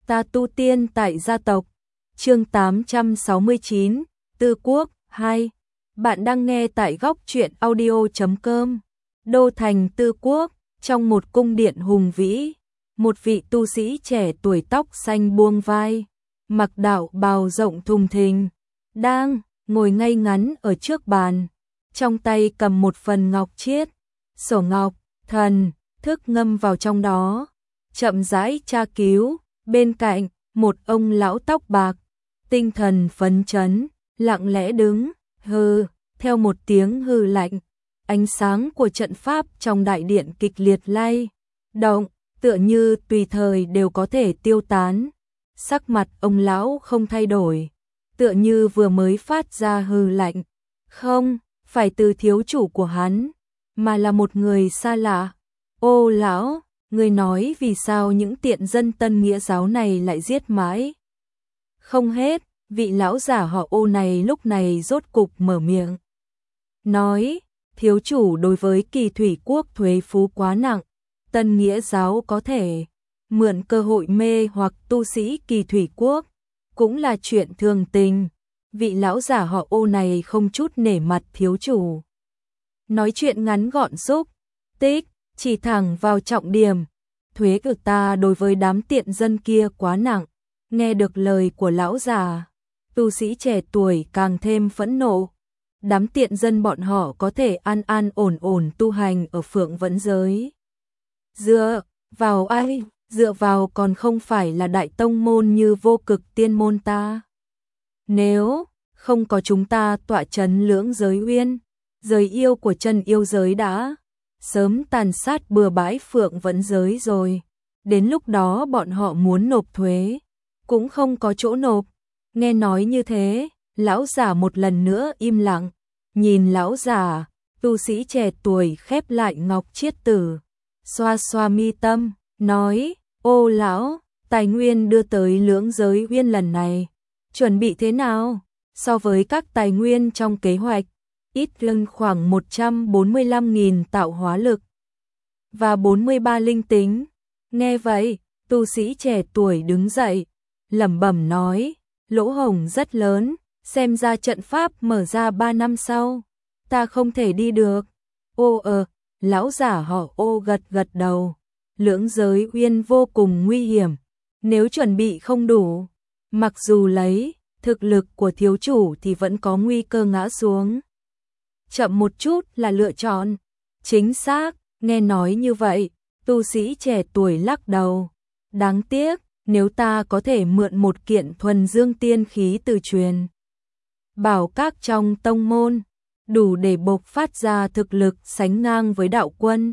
Ta tu tiên tại gia tộc. Chương 869, Tư Quốc 2. Bạn đang nghe tại góc truyện audio.com. Đô thành Tư Quốc, trong một cung điện hùng vĩ, một vị tu sĩ trẻ tuổi tóc xanh buông vai, mặc đạo bào rộng thùng thình, đang ngồi ngay ngắn ở trước bàn, trong tay cầm một phần ngọc chiết, sổ ngọc, thần thức ngâm vào trong đó, chậm rãi tra cứu. Bên cạnh, một ông lão tóc bạc, tinh thần phấn chấn, lặng lẽ đứng, theo một tiếng hừ lạnh, ánh sáng của trận pháp trong đại điện kịch liệt lay động, tựa như tùy thời đều có thể tiêu tán. Sắc mặt ông lão không thay đổi, tựa như vừa mới phát ra hừ lạnh, không phải từ thiếu chủ của hắn, mà là một người xa lạ. Ô lão, người nói vì sao những tiện dân Tân Nghĩa giáo này lại giết mãi không hết? Vị lão giả họ Ô này lúc này rốt cục mở miệng, nói: thiếu chủ đối với Kỳ Thủy Quốc thuế phú quá nặng, Tân Nghĩa giáo có thể mượn cơ hội mê hoặc tu sĩ Kỳ Thủy Quốc, cũng là chuyện thường tình. Vị lão giả họ Ô này không chút nể mặt thiếu chủ, nói chuyện ngắn gọn xúc tích, chỉ thẳng vào trọng điểm. Thuế của ta đối với đám tiện dân kia quá nặng. Nghe được lời của lão già, tu sĩ trẻ tuổi càng thêm phẫn nộ. Đám tiện dân bọn họ có thể an an ổn ổn tu hành ở Phượng Vẫn giới. Dựa vào ai? Dựa vào còn không phải là đại tông môn như Vô Cực Tiên môn ta. Nếu không có chúng ta tọa trấn Lưỡng Giới Uyên, giới yêu của Trần yêu giới đã sớm tàn sát bừa bãi Phượng Vẫn giới rồi. Đến lúc đó bọn họ muốn nộp thuế cũng không có chỗ nộp. Nghe nói như thế, lão giả một lần nữa im lặng, nhìn lão giả, tu sĩ trẻ tuổi khép lại ngọc chiết tử, xoa xoa mi tâm, nói: ô lão, tài nguyên đưa tới Lưỡng Giới Uyên lần này chuẩn bị thế nào? So với các tài nguyên trong kế hoạch, ít hơn khoảng 145.000 tạo hóa lực và 43 linh tính. Nghe vậy, tu sĩ trẻ tuổi đứng dậy, lẩm bẩm nói: lỗ hổng rất lớn, xem ra trận pháp mở ra 3 năm sau, ta không thể đi được. Lão giả họ Ô gật gật đầu. Lưỡng Giới Uyên vô cùng nguy hiểm, nếu chuẩn bị không đủ, mặc dù lấy thực lực của thiếu chủ thì vẫn có nguy cơ ngã xuống. Chậm một chút là lựa chọn chính xác. Nghe nói như vậy, tu sĩ trẻ tuổi lắc đầu. Đáng tiếc, nếu ta có thể mượn một kiện thuần dương tiên khí từ truyền bảo các trong tông môn, đủ để bộc phát ra thực lực sánh ngang với đạo quân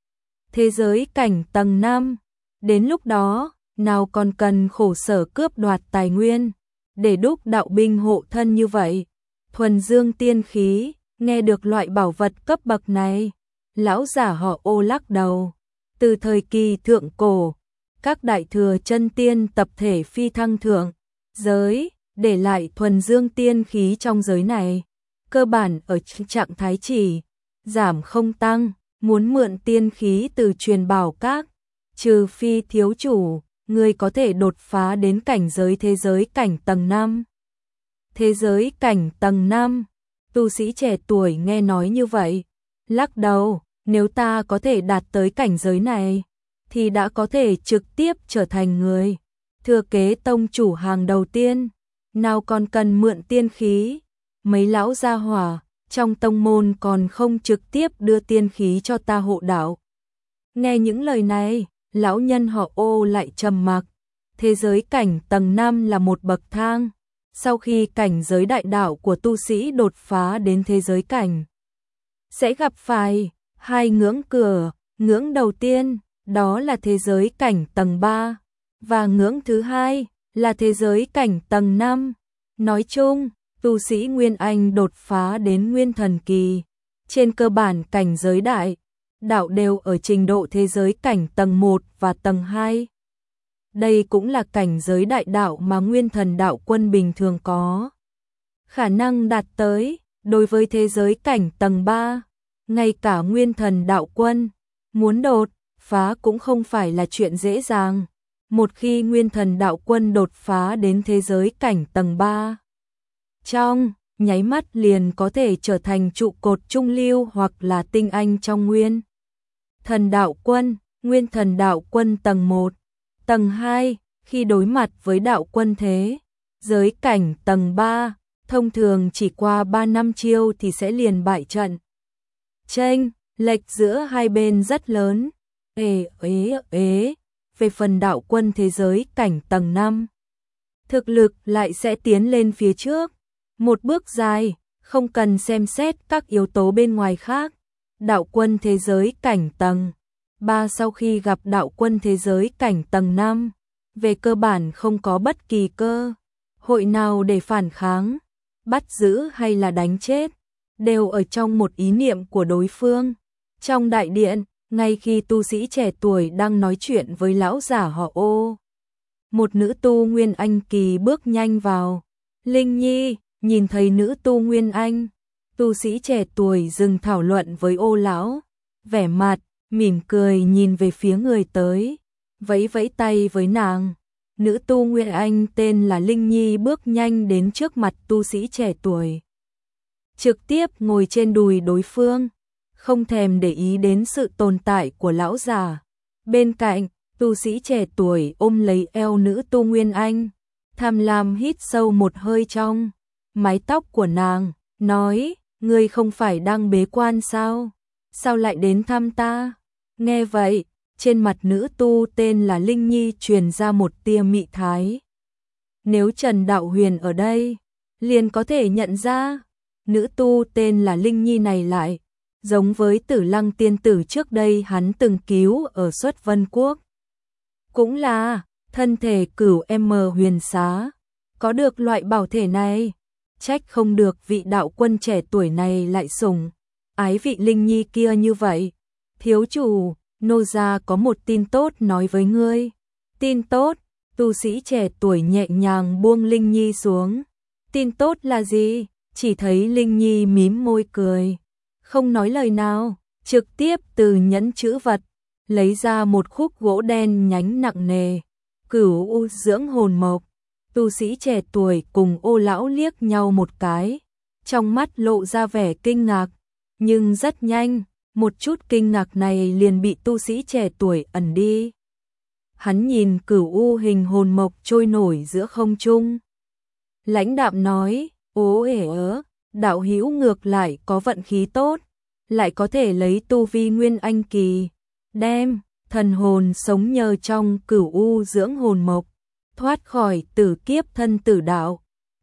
thế giới cảnh tầng 5. Đến lúc đó, nào còn cần khổ sở cướp đoạt tài nguyên để đúc đạo binh hộ thân như vậy. Thuần dương tiên khí, nghe được loại bảo vật cấp bậc này, lão giả họ Ô lắc đầu. Từ thời kỳ thượng cổ, các đại thừa chân tiên tập thể phi thăng thượng giới, để lại thuần dương tiên khí trong giới này, cơ bản ở trạng thái chỉ giảm không tăng. Muốn mượn tiên khí từ truyền bảo các, trừ phi thiếu chủ, người có thể đột phá đến cảnh giới thế giới cảnh tầng 5. Thế giới cảnh tầng 5, tu sĩ trẻ tuổi nghe nói như vậy, lắc đầu. Nếu ta có thể đạt tới cảnh giới này, thì đã có thể trực tiếp trở thành người thừa kế tông chủ hàng đầu tiên, nào còn cần mượn tiên khí. Mấy lão gia hỏa trong tông môn còn không trực tiếp đưa tiên khí cho ta hộ đạo. Nghe những lời này, lão nhân họ Ô lại trầm mặc. Thế giới cảnh tầng 5 là một bậc thang. Sau khi cảnh giới đại đạo của tu sĩ đột phá đến thế giới cảnh, sẽ gặp phải hai ngưỡng cửa. Ngưỡng đầu tiên, đó là thế giới cảnh tầng 3, và ngưỡng thứ hai là thế giới cảnh tầng 5. Nói chung, tu sĩ Nguyên Anh đột phá đến Nguyên Thần Kỳ, trên cơ bản cảnh giới đại đạo đều ở trình độ thế giới cảnh tầng 1 và tầng 2. Đây cũng là cảnh giới đại đạo mà Nguyên Thần đạo quân bình thường có khả năng đạt tới. Đối với thế giới cảnh tầng 3, ngay cả Nguyên Thần đạo quân muốn đột phá cũng không phải là chuyện dễ dàng. một khi Nguyên Thần Đạo Quân đột phá đến thế giới cảnh tầng 3, trong nháy mắt liền có thể trở thành trụ cột trung lưu hoặc là tinh anh trong Nguyên Thần Đạo Quân. Nguyên Thần Đạo Quân tầng 1, tầng 2, khi đối mặt với đạo quân thế giới cảnh tầng 3, thông thường chỉ qua 3 năm chiêu thì sẽ liền bại trận. Chênh lệch giữa hai bên rất lớn. Về phần đạo quân thế giới cảnh tầng 5, thực lực lại sẽ tiến lên phía trước một bước dài, không cần xem xét các yếu tố bên ngoài khác. Đạo quân thế giới cảnh tầng 3 sau khi gặp đạo quân thế giới cảnh tầng 5, về cơ bản không có bất kỳ cơ hội nào để phản kháng, bắt giữ hay là đánh chết, đều ở trong một ý niệm của đối phương. Trong đại điện, ngay khi tu sĩ trẻ tuổi đang nói chuyện với lão giả họ Ô, một nữ tu Nguyên Anh kỳ bước nhanh vào. Linh Nhi nhìn thấy nữ tu Nguyên Anh, tu sĩ trẻ tuổi dừng thảo luận với Ô lão, vẻ mặt mỉm cười nhìn về phía người tới, vẫy vẫy tay với nàng. Nữ tu Nguyên Anh tên là Linh Nhi bước nhanh đến trước mặt tu sĩ trẻ tuổi, trực tiếp ngồi trên đùi đối phương, không thèm để ý đến sự tồn tại của lão già. Bên cạnh, tu sĩ trẻ tuổi ôm lấy eo nữ tu Nguyên Anh, tham lam hít sâu một hơi trong mái tóc của nàng, nói: "Ngươi không phải đang bế quan sao? Sao lại đến thăm ta?" Nghe vậy, trên mặt nữ tu tên là Linh Nhi truyền ra một tia mị thái. Nếu Trần Đạo Huyền ở đây, liền có thể nhận ra, nữ tu tên là Linh Nhi này lại giống với Tử Lăng tiên tử trước đây hắn từng cứu ở Xuất Vân Quốc. Cũng là thân thể Cửu M Huyền Xá, có được loại bảo thể này, trách không được vị đạo quân trẻ tuổi này lại sủng ái vị Linh Nhi kia như vậy. "Thiếu chủ, nô gia có một tin tốt nói với ngươi." "Tin tốt?" Tu sĩ trẻ tuổi nhẹ nhàng buông Linh Nhi xuống. "Tin tốt là gì?" Chỉ thấy Linh Nhi mím môi cười, không nói lời nào, trực tiếp từ nhẫn chữ vật lấy ra một khúc gỗ đen nhánh nặng nề. "Cửu U dưỡng hồn mộc." Tu sĩ trẻ tuổi cùng Ô lão liếc nhau một cái, trong mắt lộ ra vẻ kinh ngạc, nhưng rất nhanh, một chút kinh ngạc này liền bị tu sĩ trẻ tuổi ẩn đi. Hắn nhìn Cửu U hình hồn mộc trôi nổi giữa không trung, lãnh đạm nói: "Đạo hữu ngược lại có vận khí tốt, lại có thể lấy tu vi Nguyên Anh kỳ, đem thần hồn sống nhờ trong Cửu U dưỡng hồn mộc, thoát khỏi tử kiếp thân tử đạo."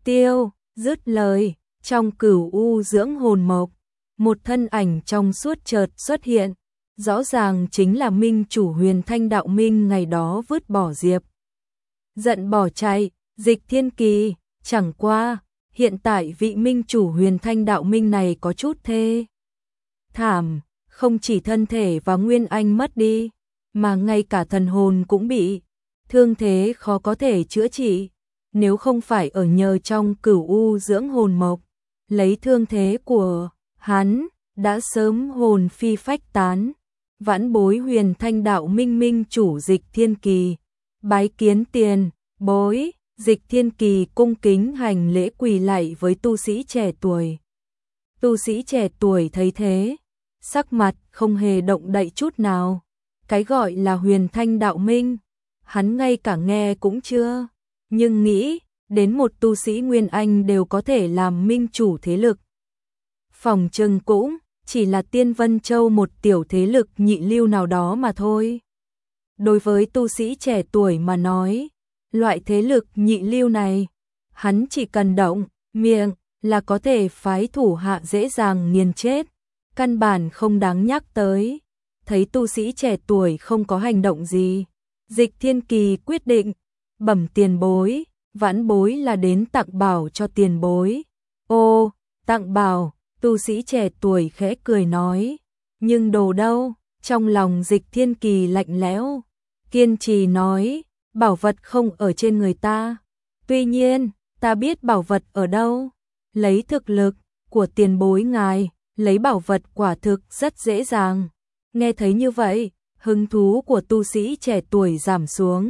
Dứt lời, trong Cửu U dưỡng hồn mộc, một thân ảnh trong suốt chợt xuất hiện, rõ ràng chính là minh chủ Huyền Thanh Đạo Minh ngày đó vứt bỏ Diệp giận bỏ chạy, Dịch Thiên Kỳ. Chẳng qua, hiện tại vị minh chủ Huyền Thanh Đạo Minh này có chút thê thảm, không chỉ thân thể và Nguyên Anh mất đi, mà ngay cả thần hồn cũng bị thương thế khó có thể chữa trị. Nếu không phải ở nhờ trong Cửu U dưỡng hồn mộc, lấy thương thế của hắn đã sớm hồn phi phách tán. Vãn bối Huyền Thanh Đạo Minh minh chủ Dịch Thiên Kỳ, bái kiến tiền bối. Dịch Thiên Kỳ cung kính hành lễ quỳ lạy với tu sĩ trẻ tuổi. Tu sĩ trẻ tuổi thấy thế, sắc mặt không hề động đậy chút nào. Cái gọi là Huyền Thanh Đạo Minh, hắn ngay cả nghe cũng chưa, nhưng nghĩ đến một tu sĩ Nguyên Anh đều có thể làm minh chủ thế lực, phòng chừng cũng chỉ là Tiên Vân Châu một tiểu thế lực nhị lưu nào đó mà thôi. Đối với tu sĩ trẻ tuổi mà nói, loại thế lực nhị lưu này, hắn chỉ cần động miệng là có thể phái thủ hạ dễ dàng nghiền chết, căn bản không đáng nhắc tới. Thấy tu sĩ trẻ tuổi không có hành động gì, Dịch Thiên Kỳ quyết định: "Bẩm tiền bối, vãn bối là đến tặng bảo cho tiền bối." "Ô, tặng bảo?" Tu sĩ trẻ tuổi khẽ cười nói. "Nhưng đồ đâu?" Trong lòng Dịch Thiên Kỳ lạnh lẽo, kiên trì nói: "Bảo vật không ở trên người ta. Tuy nhiên, ta biết bảo vật ở đâu. Lấy thực lực của tiền bối ngài, lấy bảo vật quả thực rất dễ dàng." Nghe thấy như vậy, hứng thú của tu sĩ trẻ tuổi giảm xuống,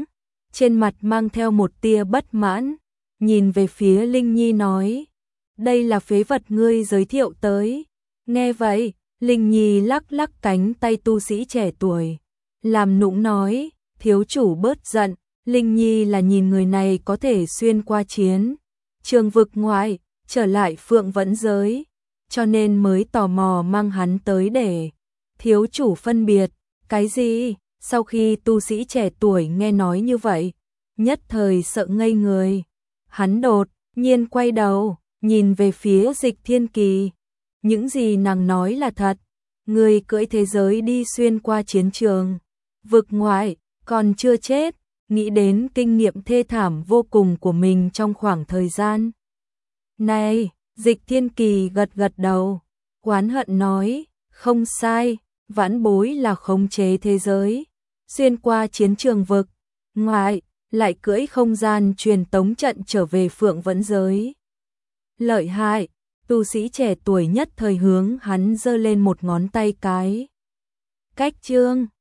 trên mặt mang theo một tia bất mãn, nhìn về phía Linh Nhi nói, đây là phế vật ngươi giới thiệu tới. Nghe vậy, Linh Nhi lắc lắc cánh tay tu sĩ trẻ tuổi, làm nũng nói, thiếu chủ bớt giận, Linh Nhi là nhìn người này có thể xuyên qua chiến trường vực ngoại, trở lại Phượng Vẫn giới, cho nên mới tò mò mang hắn tới để thiếu chủ phân biệt. Cái gì? Sau khi tu sĩ trẻ tuổi nghe nói như vậy, nhất thời sợ ngây người. Hắn đột nhiên quay đầu, nhìn về phía Dịch Thiên Kỳ. Những gì nàng nói là thật, người cưỡi thế giới đi xuyên qua chiến trường vực ngoại, còn chưa chết, nghĩ đến kinh nghiệm thê thảm vô cùng của mình trong khoảng thời gian này. Dịch Thiên Kỳ gật gật đầu, oán hận nói, không sai, vãn bối là khống chế thế giới, xuyên qua chiến trường vực ngoại, lại cưỡi không gian truyền tống trận trở về Phượng Vẫn giới. Lợi hại, tu sĩ trẻ tuổi nhất thời hướng hắn giơ lên một ngón tay cái. Cách chương